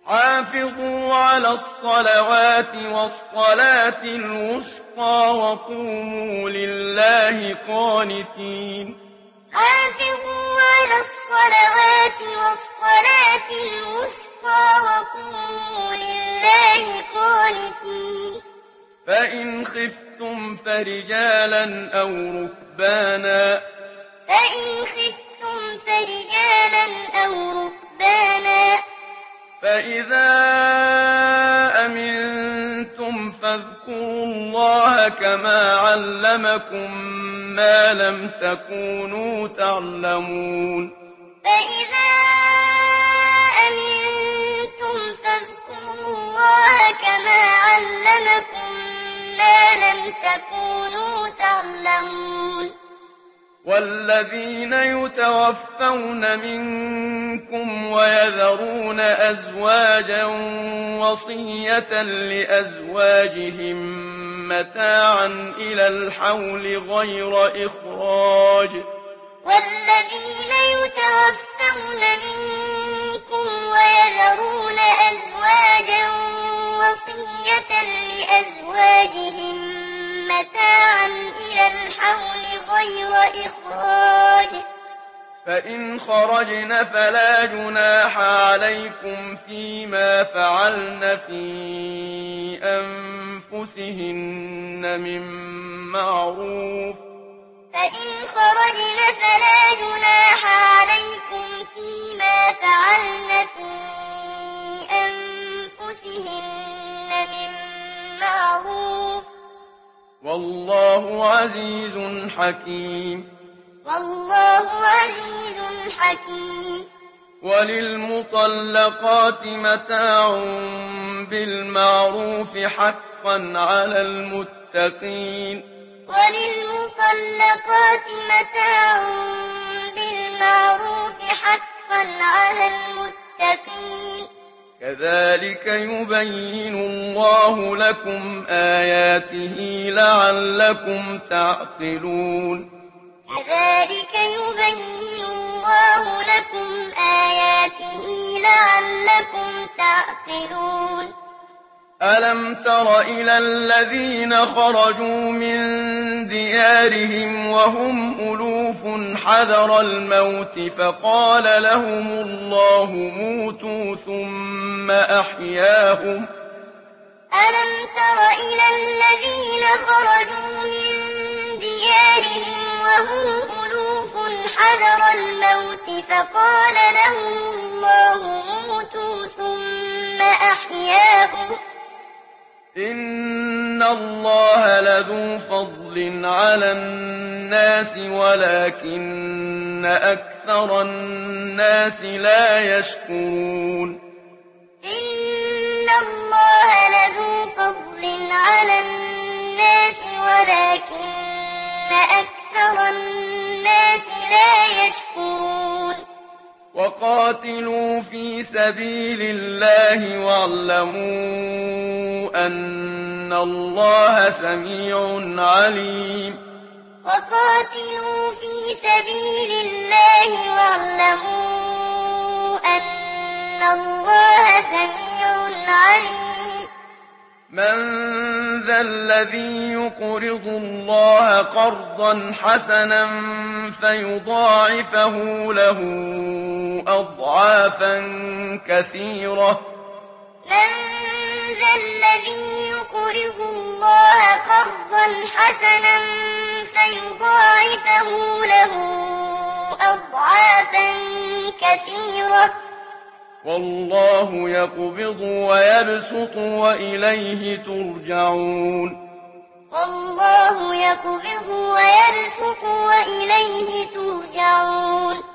حافظوا على الصلوات والصلاة الوسطى وقوموا لله قانتين. حافظوا على الصلوات والصلاة الوسطى وقوموا لله قانتين. فإن خفتم فرجالا أو ركبانا فإذا أمنتم فاذكروا الله كما علمكم ما لم تكونوا تعلمون. فإذا أمنتم فاذكروا الله كما علمكم ما لم تكونوا تعلمون. والذين يتوفون منكم ويذرون أزواجا وصية لأزواجهم متاعا إلى الحول غير إخراج. والذين يتوفون منكم ويذرون أزواجا وصية لأزواجهم متاعا إلى الحول غير إخراج. فإن خرجن فلا جناح عليكم فيما فعلن في أنفسهن من معروف. فإن خرجن فلا جناح عليكم فيما فعلن في أنفسهن من معروف. والله عزيز حكيم. والله عزيز حكيم. وللمطلقات متاع بالمعروف حقا على المتقين. وللمطلقات متاع بالمعروف حقا على المتقين. كذلك يبين الله لكم آياته لعلكم تعقلون. كذلك يبين الله لكم آياته لعلكم تعقلون. ألم تر إلى الذين خرجوا من ديارهم وهم ألوف حذر الموت فقال لهم الله موتوا ثم أحياهم. ألم تر إلى الذين خرجوا من ديارهم وهم ألوف حذر الموت فقال لهم الله موتوا ثم أحياهم. إن الله لذو فضل على الناس ولكن أكثر الناس لا يشكرون. إن الله لذو فضل على الناس ولكن أكثر الناس لا يشكرون. وقاتلوا في سبيل الله واعلموا أن الله سميع عليم. وقاتلوا في سبيل الله واعلموا أن الله سميع عليم. من ذا الذي يقرض الله قرضا حسنا فيضاعفه له أضعافا كثيرة. من ذا الذي يقرض الله قرضا حسنا فيضاعفه له أضعافا كثيرة. والله يقبض ويبسط وإليه ترجعون. والله يقبض ويبسط وإليه ترجعون.